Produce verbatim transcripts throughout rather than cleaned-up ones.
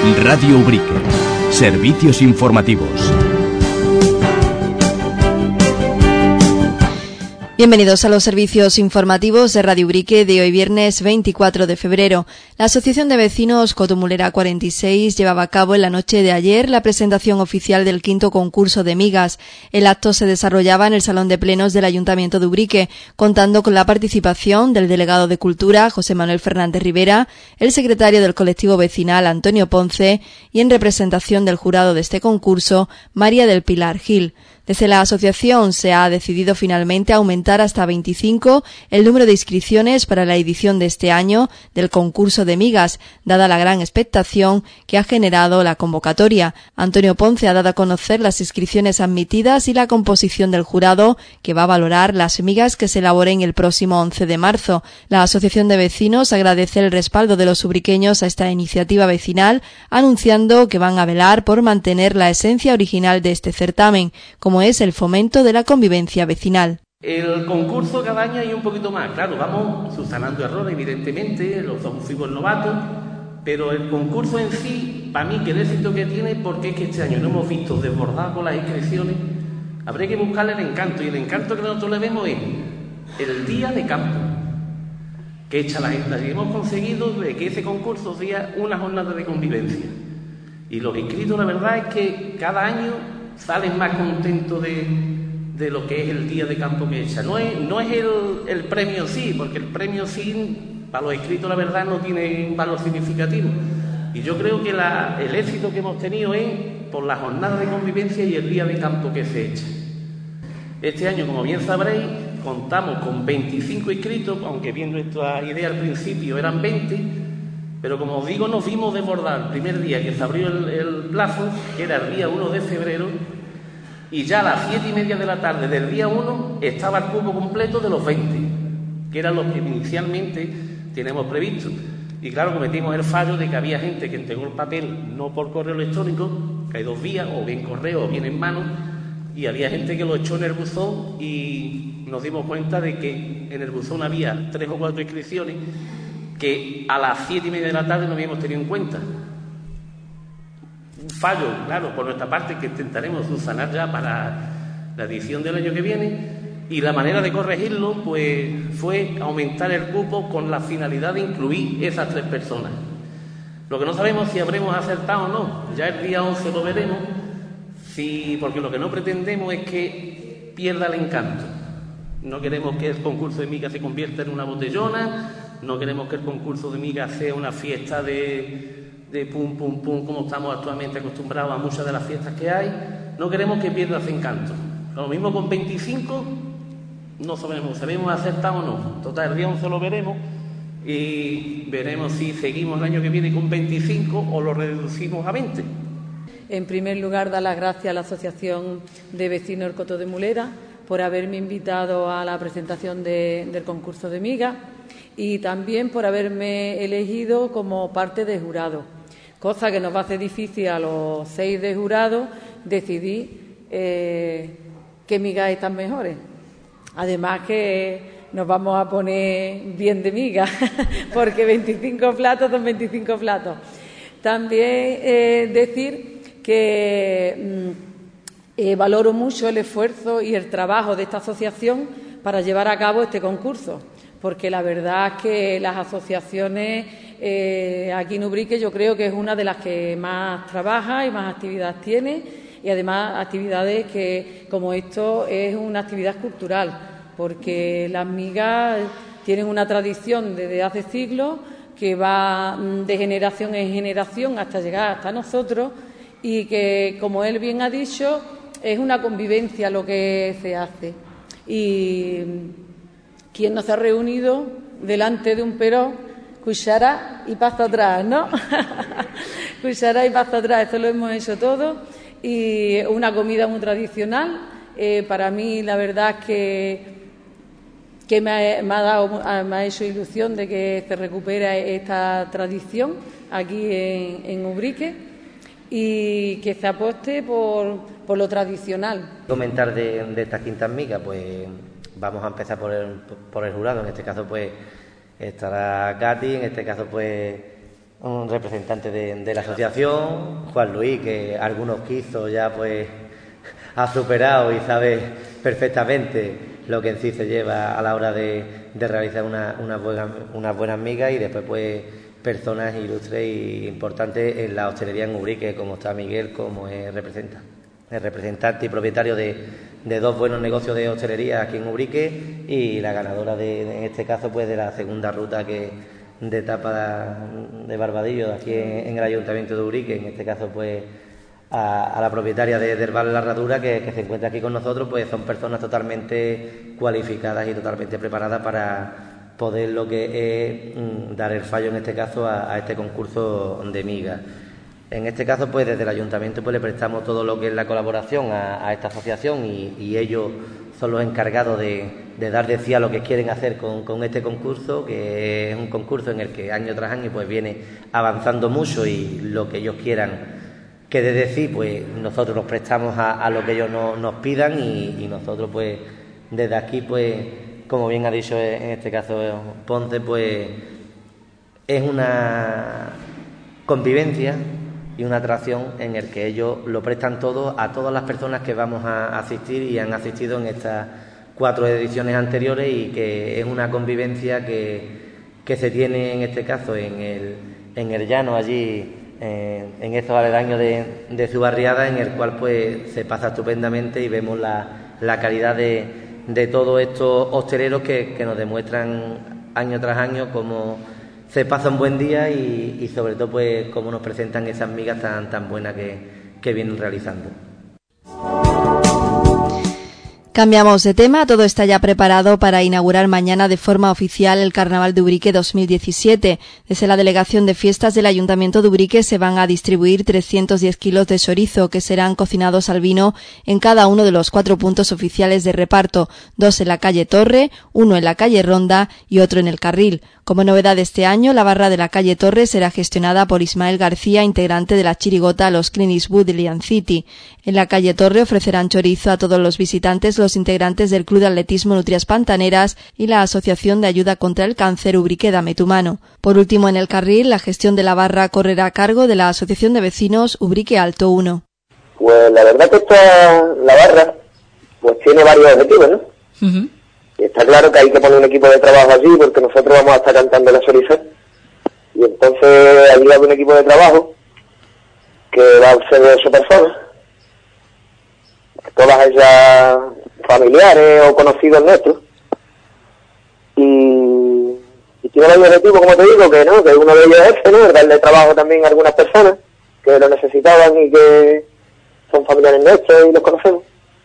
Radio Ubrique. Servicios informativos. Bienvenidos a los servicios informativos de Radio Ubrique de hoy viernes veinticuatro de febrero. La Asociación de Vecinos Cotomulera cuarenta y seis llevaba a cabo en la noche de ayer la presentación oficial del quinto concurso de migas. El acto se desarrollaba en el Salón de Plenos del Ayuntamiento de Ubrique, contando con la participación del delegado de Cultura, José Manuel Fernández Rivera, el secretario del colectivo vecinal, Antonio Ponce, y en representación del jurado de este concurso, María del Pilar Gil. Desde la asociación se ha decidido finalmente aumentar hasta veinticinco el número de inscripciones para la edición de este año del concurso de migas, dada la gran expectación que ha generado la convocatoria. Antonio Ponce ha dado a conocer las inscripciones admitidas y la composición del jurado, que va a valorar las migas que se elaboren el próximo once de marzo. La Asociación de Vecinos agradece el respaldo de los ubriqueños a esta iniciativa vecinal, anunciando que van a velar por mantener la esencia original de este certamen, como es el fomento de la convivencia vecinal. El concurso cada año hay un poquito más, claro, vamos subsanando errores, evidentemente, los dos fuimos novatos, pero el concurso en sí, para mí, que el éxito que tiene, porque es que este año no hemos visto desbordado con las inscripciones, habría que buscarle el encanto, y el encanto que nosotros le vemos es el día de campo, que echa la gente, y hemos conseguido de que ese concurso sea una jornada de convivencia. Y los inscritos, la verdad es que cada año salen más contentos de, de lo que es el día de campo que echa. No es, no es el, el premio sí, porque el premio sí, para los inscritos, la verdad, no tiene un valor significativo. Y yo creo que la, el éxito que hemos tenido es por la jornada de convivencia y el día de campo que se echa. Este año, como bien sabréis, contamos con veinticinco inscritos, aunque viendo esta idea al principio eran veinte, pero como os digo, nos vimos desbordar el primer día que se abrió el, el plazo, que era el día uno de febrero, y ya a las siete y media de la tarde del día uno estaba el cupo completo de los veinte, que eran los que inicialmente teníamos previsto. Y claro, cometimos el fallo de que había gente que entregó el papel no por correo electrónico, que hay dos vías, o bien correo o bien en mano, y había gente que lo echó en el buzón y nos dimos cuenta de que en el buzón había tres o cuatro inscripciones que a las siete y media de la tarde no habíamos tenido en cuenta. Un fallo, claro, por nuestra parte, que intentaremos subsanar ya para la edición del año que viene, y la manera de corregirlo pues fue aumentar el cupo con la finalidad de incluir esas tres personas. Lo que no sabemos si habremos acertado o no, ya el día once lo veremos, si, porque lo que no pretendemos es que pierda el encanto. No queremos que el concurso de migas se convierta en una botellona, no queremos que el concurso de migas sea una fiesta de, de pum, pum, pum, como estamos actualmente acostumbrados a muchas de las fiestas que hay. No queremos que pierda ese encanto. Lo mismo con veinticinco, no sabemos, sabemos acertado o no. Total, el día once lo veremos y veremos si seguimos el año que viene con veinticinco o lo reducimos a veinte. En primer lugar, dar las gracias a la Asociación de Vecinos del Coto de Mulera por haberme invitado a la presentación de, del concurso de migas, y también por haberme elegido como parte de jurado, cosa que nos va a hacer difícil a los seis de jurado decidir eh, qué migas están mejores. Además que nos vamos a poner bien de migas, porque veinticinco platos son veinticinco platos. También eh, decir que mmm, eh, valoro mucho el esfuerzo y el trabajo de esta asociación para llevar a cabo este concurso, porque la verdad es que las asociaciones eh, aquí en Ubrique yo creo que es una de las que más trabaja y más actividades tiene, y además actividades que, como esto, es una actividad cultural, porque las migas tienen una tradición desde hace siglos que va de generación en generación hasta llegar hasta nosotros, y que, como él bien ha dicho, es una convivencia lo que se hace. Y ¿quién no se ha reunido delante de un perón? Cuchara y paso atrás, ¿no? Cuchara y paso atrás, eso lo hemos hecho todos, y una comida muy tradicional. Eh, para mí, la verdad es que, que me, ha, me, ha dado, me ha hecho ilusión de que se recupere esta tradición aquí en, en Ubrique, y que se aposte por, por lo tradicional. Comentar de, de estas quintas migas, pues vamos a empezar por el, por el jurado. En este caso pues estará Katy, en este caso pues un representante de, de la asociación, Juan Luis, que algunos quiso ya pues ha superado y sabe perfectamente lo que en sí se lleva a la hora de, de realizar una, una buena, unas buenas migas, y después pues personas ilustres e importantes en la hostelería en Ubrique, como está Miguel, como es representa, el representante y propietario de, de dos buenos negocios de hostelería aquí en Ubrique, y la ganadora de, en este caso pues de la segunda ruta que de etapa de Barbadillo aquí en, en el Ayuntamiento de Ubrique, en este caso pues a, a la propietaria de, del bar La Herradura, que, que se encuentra aquí con nosotros. Pues son personas totalmente cualificadas y totalmente preparadas para poder lo que es mm, dar el fallo en este caso a, a este concurso de migas. En este caso pues desde el Ayuntamiento pues le prestamos todo lo que es la colaboración a, a esta asociación, y, y ellos son los encargados de, de dar de sí a lo que quieren hacer con, con este concurso, que es un concurso en el que año tras año pues viene avanzando mucho, y lo que ellos quieran que de decir pues nosotros nos prestamos a, a lo que ellos no, nos pidan, y, y nosotros pues desde aquí pues como bien ha dicho en este caso Ponce, pues es una convivencia y una atracción en el que ellos lo prestan todo a todas las personas que vamos a asistir y han asistido en estas cuatro ediciones anteriores, y que es una convivencia que, que se tiene en este caso en el, en el llano allí, en, en estos aledaños de, de su barriada, en el cual pues se pasa estupendamente, y vemos la, la calidad de, de todos estos hosteleros que, que nos demuestran año tras año cómo se pasa un buen día, y, y sobre todo pues cómo nos presentan esas migas tan, tan buenas que, que vienen realizando. Cambiamos de tema. Todo está ya preparado para inaugurar mañana de forma oficial el Carnaval de Ubrique dos mil diecisiete. Desde la Delegación de Fiestas del Ayuntamiento de Ubrique se van a distribuir trescientos diez kilos de chorizo, que serán cocinados al vino en cada uno de los cuatro puntos oficiales de reparto, dos en la calle Torre, uno en la calle Ronda y otro en el Carril. Como novedad este año, la barra de la calle Torre será gestionada por Ismael García, integrante de la chirigota Los Clint Eastwood de Lian City. En la calle Torre ofrecerán chorizo a todos los visitantes los integrantes del Club de Atletismo Nutrias Pantaneras y la Asociación de Ayuda contra el Cáncer Ubrique Dame tu Mano. Por último, en el Carril, la gestión de la barra correrá a cargo de la Asociación de Vecinos Ubrique Alto uno. Pues la verdad que esta, la barra pues tiene varios objetivos, ¿no? Uh-huh. Y está claro que hay que poner un equipo de trabajo allí, porque nosotros vamos a estar cantando la chorizo, y entonces allí hay un equipo de trabajo que va a ser de ocho personas, todas ellas familiares o conocidos nuestros, y, y tiene varios objetivos, como te digo, que no, que uno de ellos es ese, ¿no? El darle trabajo también a algunas personas que lo necesitaban y que son familiares nuestros y los conocemos.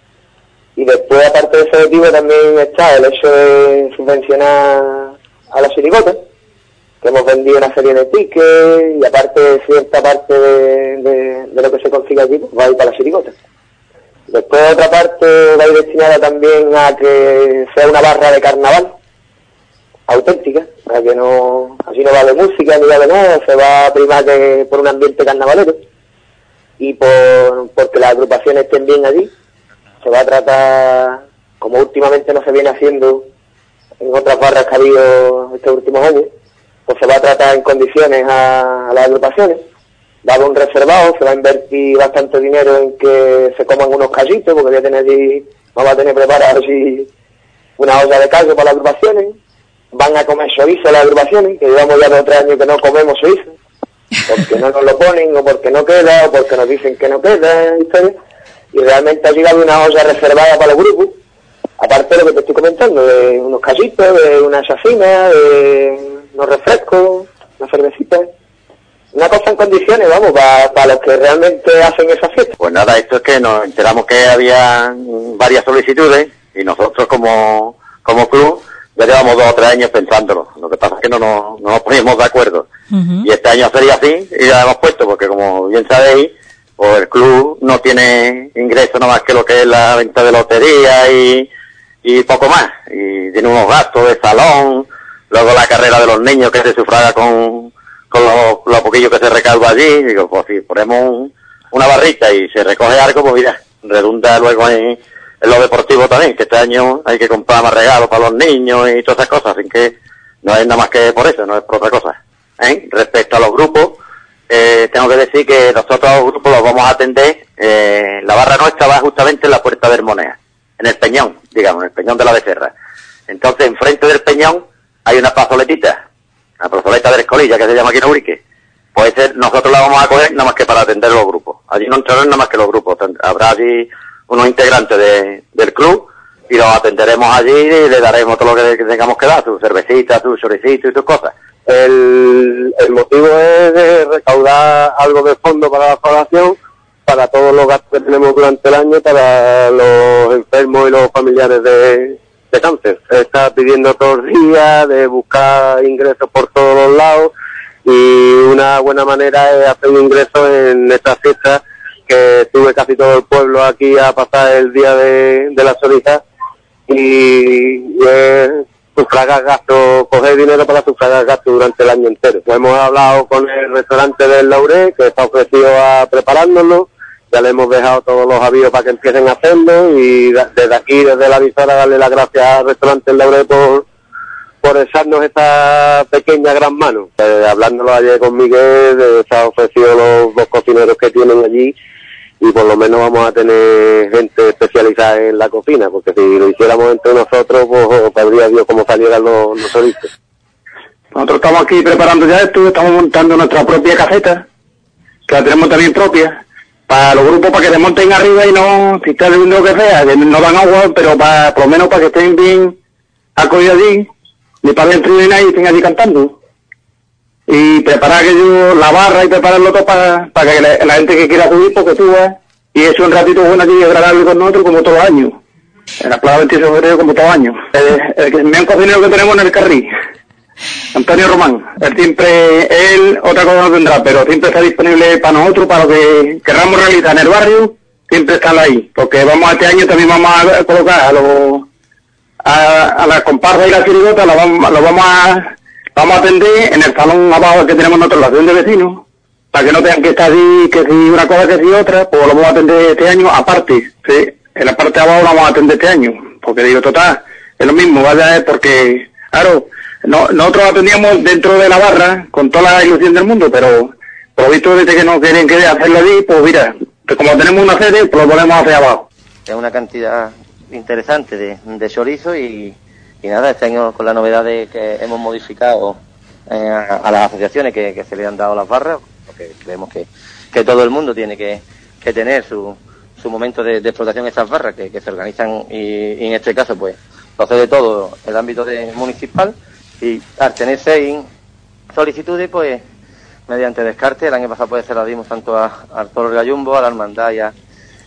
Y después, aparte de ese objetivo, también está el hecho de subvencionar a las chirigotas, que hemos vendido una serie de tickets, y aparte cierta parte de, de, de lo que se consigue allí, pues va a ir para las chirigotas. Después otra parte va a ir destinada también a que sea una barra de carnaval auténtica, para que no, así no va de música ni va de nada, se va a primar que por un ambiente carnavalero, y por porque las agrupaciones estén bien allí. Se va a tratar, como últimamente no se viene haciendo en otras barras que ha habido estos últimos años, pues se va a tratar en condiciones a, a las agrupaciones. Va a haber un reservado, se va a invertir bastante dinero en que se coman unos callitos, porque voy a tener allí, vamos a tener preparado así una olla de callo para las agrupaciones. Van a comer chorizo las agrupaciones, que llevamos ya dos o tres años que no comemos chorizo, porque no nos lo ponen, o porque no queda, o porque nos dicen que no queda, y y realmente allí va a haber una olla reservada para los grupos, aparte de lo que te estoy comentando, de unos callitos, de una chacina, de unos refrescos, una cervecita. Una cosa en condiciones, vamos, para, para los que realmente hacen esa fiesta. Pues nada, esto es que nos enteramos que había varias solicitudes, y nosotros como, como club ya llevamos dos o tres años pensándolo. Lo que pasa es que no nos, no nos poníamos de acuerdo. Uh-huh. Y este año sería así, y ya hemos puesto, porque como bien sabéis, pues el club no tiene ingreso nada más que lo que es la venta de lotería y, y poco más. Y tiene unos gastos de salón, luego la carrera de los niños que se sufraga con, con lo, lo poquillo que se recauda allí. Digo, pues si ponemos un, una barrita y se recoge algo, pues mira, redunda luego en, en lo deportivo también, que este año hay que comprar más regalos para los niños y todas esas cosas, así que no es nada más que por eso, no es por otra cosa. ¿Eh? Respecto a los grupos, tengo que decir que nosotros los grupos los vamos a atender, eh, la barra nuestra va justamente en la Puerta de Hermonea, en el Peñón, digamos, en el Peñón de la Becerra. Entonces, enfrente del Peñón hay una plazoletita, la plazoleta de la Escolilla, que se llama aquí en Ubrique. Pues ese, nosotros la vamos a coger nada más que para atender los grupos. Allí no entrarán nada más que los grupos. Habrá allí unos integrantes de, del club y los atenderemos allí y le daremos todo lo que, que tengamos que dar, sus cervecitas, sus choricitos y sus cosas. El, el motivo es de recaudar algo de fondo para la población, para todos los gastos que tenemos durante el año, para los enfermos y los familiares de, de cáncer. Está pidiendo todos los días de buscar ingresos por todos los lados, y una buena manera es hacer un ingreso en esta fiesta, que sube casi todo el pueblo aquí a pasar el día de, de las orejas, y, y es sufragar gastos, coger dinero para sufragar gastos durante el año entero. Pues hemos hablado con el restaurante del Laurel, que está ofrecido a preparárnoslo, ya le hemos dejado todos los avíos para que empiecen a hacerlo, y desde aquí, desde la emisora, darle las gracias al restaurante del Laurel por por echarnos esta pequeña gran mano. Eh, hablándolo ayer con Miguel, eh, se han ofrecido los dos cocineros que tienen allí, y por lo menos vamos a tener gente especializada en la cocina, porque si lo hiciéramos entre nosotros, pues sabría Dios cómo salieran los, los solistas. Nosotros estamos aquí preparando ya esto, estamos montando nuestra propia caseta, que la tenemos también propia, para los grupos, para que se monten arriba y no, si está lloviendo lo que sea, no dan agua, pero para, por lo menos para que estén bien acogidos allí, ni para dentro ni nadie, estén allí cantando. Y preparar aquello, la barra y prepararlo todo para, para que la, la gente que quiera subir, porque suba, y eso un ratito bueno aquí agradable con nosotros como todos los años. En la plaza veintiocho de febrero como todos los años. El, el, el mejor cocinero que tenemos en el Carril, Antonio Román, él siempre, él otra cosa no tendrá, pero siempre está disponible para nosotros, para lo que queramos realizar en el barrio, siempre está ahí, porque vamos a este año también vamos a colocar a los a, a la comparsa y la chirigota, lo vamos, lo vamos a vamos a atender en el salón abajo que tenemos nosotros, la asociación de vecinos, para que no tengan que estar así, que si una cosa, que si otra, pues lo vamos a atender este año aparte, ¿sí? En la parte de abajo lo vamos a atender este año, porque digo, total, es lo mismo, vaya, es porque, claro, no, nosotros atendíamos dentro de la barra, con toda la ilusión del mundo, pero, por lo visto, desde que no quieren que hacerlo allí, pues mira, que como tenemos una sede, pues lo ponemos hacia abajo. Es una cantidad interesante de, de chorizo y, y nada, este año con la novedad de que hemos modificado eh, a, a las asociaciones que, que se le han dado las barras, porque creemos que, que todo el mundo tiene que, que tener su, su momento de, de explotación de estas barras que, que se organizan, y, y en este caso pues lo hace de todo el ámbito de municipal, y al tener seis solicitudes, pues mediante descarte, el año pasado pues se las dimos tanto a, al Toro de Gallumbo, a la Hermandad y a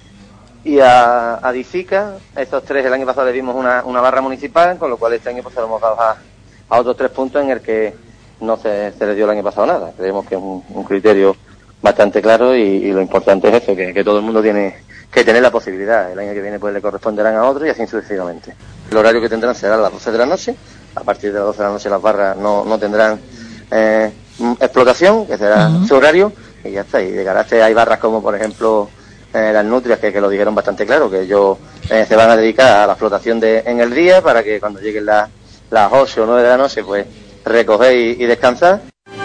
y a, a Disica. Estos tres el año pasado le dimos una, una barra municipal, con lo cual este año pues se lo hemos dado a, a otros tres puntos en el que no se, se les dio el año pasado nada. Creemos que es un, un criterio bastante claro, y, y lo importante es eso, que, que todo el mundo tiene que tener la posibilidad. El año que viene pues le corresponderán a otro y así sucesivamente. El horario que tendrán será a las doce de la noche. A partir de las doce de la noche las barras no, no tendrán eh, explotación, que será uh-huh. su horario, y ya está. Y de carácter hay barras como por ejemplo Eh, las nutrias, que, que lo dijeron bastante claro, que ellos eh, se van a dedicar a la explotación de, en el día, para que cuando lleguen las, las ocho o nueve de la noche, pues recoger y, y descansar.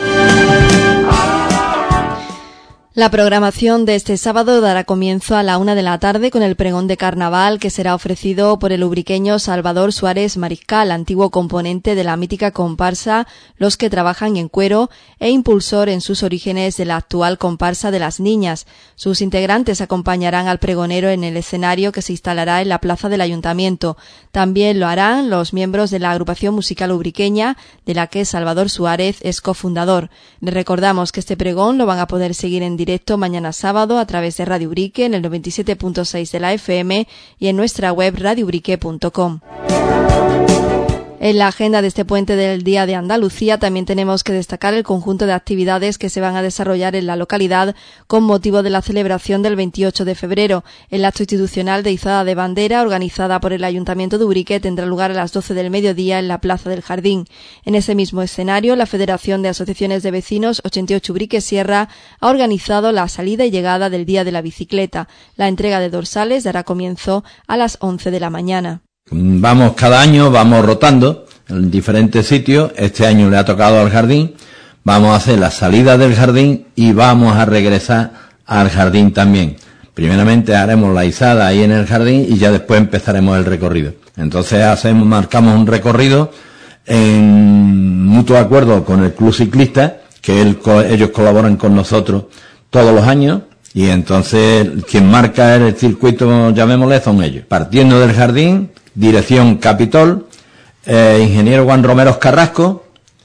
La programación de este sábado dará comienzo a la una de la tarde con el pregón de carnaval, que será ofrecido por el ubriqueño Salvador Suárez Mariscal, antiguo componente de la mítica comparsa Los que trabajan en cuero e impulsor en sus orígenes de la actual comparsa de las niñas. Sus integrantes acompañarán al pregonero en el escenario que se instalará en la plaza del ayuntamiento. También lo harán los miembros de la agrupación musical ubriqueña, de la que Salvador Suárez es cofundador. Les recordamos que este pregón lo van a poder seguir en directo mañana sábado a través de Radio Ubrique en el noventa y siete punto seis de la F M y en nuestra web radio ubrique punto com. En la agenda de este puente del Día de Andalucía también tenemos que destacar el conjunto de actividades que se van a desarrollar en la localidad con motivo de la celebración del veintiocho de febrero. El acto institucional de izada de bandera, organizada por el Ayuntamiento de Ubrique, tendrá lugar a las doce del mediodía en la Plaza del Jardín. En ese mismo escenario, la Federación de Asociaciones de Vecinos ochenta y ocho Ubrique Sierra ha organizado la salida y llegada del Día de la Bicicleta. La entrega de dorsales dará comienzo a las once de la mañana. Vamos cada año, vamos rotando en diferentes sitios. Este año le ha tocado al Jardín, vamos a hacer la salida del jardín y vamos a regresar al jardín también. Primeramente haremos la izada ahí en el jardín y ya después empezaremos el recorrido. Entonces hacemos, marcamos un recorrido en mutuo acuerdo con el Club Ciclista, que él, ellos colaboran con nosotros todos los años, y entonces quien marca el circuito, llamémosle, son ellos. Partiendo del jardín, dirección Capitol, eh, Ingeniero Juan Romero Carrasco,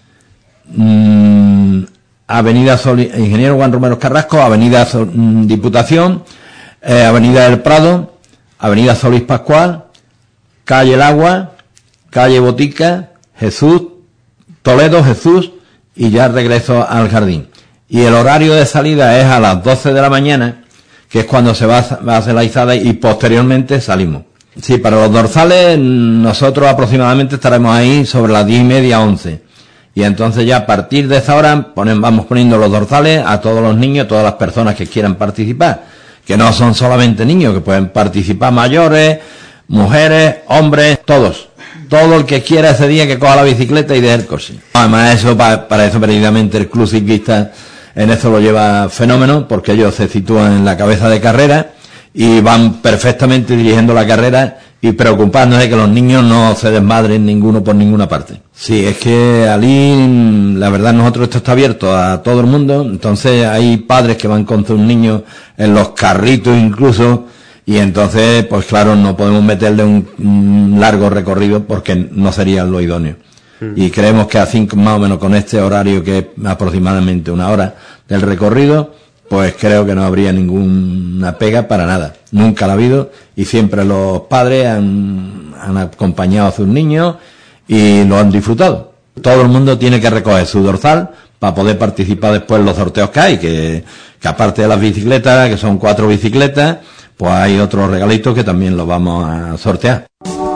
mmm, Avenida Soli, Ingeniero Juan Romero Carrasco, Avenida Sol, mmm, Diputación, eh, Avenida del Prado, Avenida Solís Pascual, Calle El Agua, Calle Botica, Jesús, Toledo, Jesús, y ya regreso al jardín. Y el horario de salida es a las doce de la mañana, que es cuando se va a hacer la izada, y posteriormente salimos. Sí, para los dorsales nosotros aproximadamente estaremos ahí sobre las diez y media, once. Y entonces ya a partir de esa hora ponen, vamos poniendo los dorsales a todos los niños, todas las personas que quieran participar, que no son solamente niños, que pueden participar mayores, mujeres, hombres, todos. Todo el que quiera ese día que coja la bicicleta y deje el coche. Además eso, para, para eso precisamente el Club Ciclista en eso lo lleva fenómeno, porque ellos se sitúan en la cabeza de carrera y van perfectamente dirigiendo la carrera y preocupándose de que los niños no se desmadren ninguno por ninguna parte. Sí, es que allí, la verdad, nosotros esto está abierto a todo el mundo, entonces hay padres que van con sus niños en los carritos incluso, y entonces, pues claro, no podemos meterle un, un largo recorrido porque no sería lo idóneo. Mm. Y creemos que así, más o menos con este horario, que es aproximadamente una hora del recorrido, pues creo que no habría ninguna pega para nada. Nunca la ha habido, y siempre los padres han, han acompañado a sus niños y lo han disfrutado. Todo el mundo tiene que recoger su dorsal para poder participar después en los sorteos que hay, que, que aparte de las bicicletas, que son cuatro bicicletas, pues hay otros regalitos que también los vamos a sortear.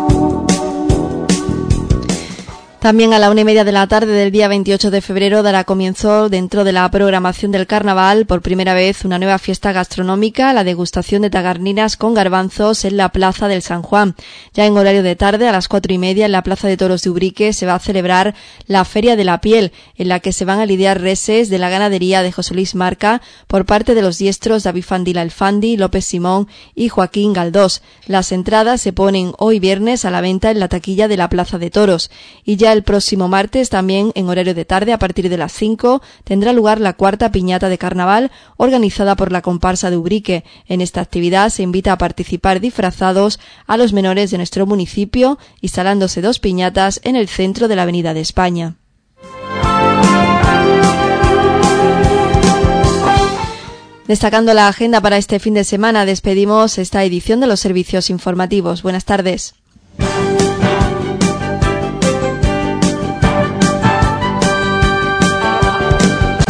También a la una y media de la tarde del día veintiocho de febrero dará comienzo, dentro de la programación del carnaval, por primera vez una nueva fiesta gastronómica, la degustación de tagarninas con garbanzos en la Plaza del San Juan. Ya en horario de tarde, a las cuatro y media, en la Plaza de Toros de Ubrique, se va a celebrar la Feria de la Piel, en la que se van a lidiar reses de la ganadería de José Luis Marca por parte de los diestros David Fandila Alfandi, López Simón y Joaquín Galdós. Las entradas se ponen hoy viernes a la venta en la taquilla de la Plaza de Toros. Y ya el próximo martes, también en horario de tarde, a partir de las cinco, tendrá lugar la cuarta piñata de carnaval organizada por la comparsa de Ubrique. En esta actividad se invita a participar disfrazados a los menores de nuestro municipio, instalándose dos piñatas en el centro de la Avenida de España. Destacando la agenda para este fin de semana, despedimos esta edición de los servicios informativos. Buenas tardes.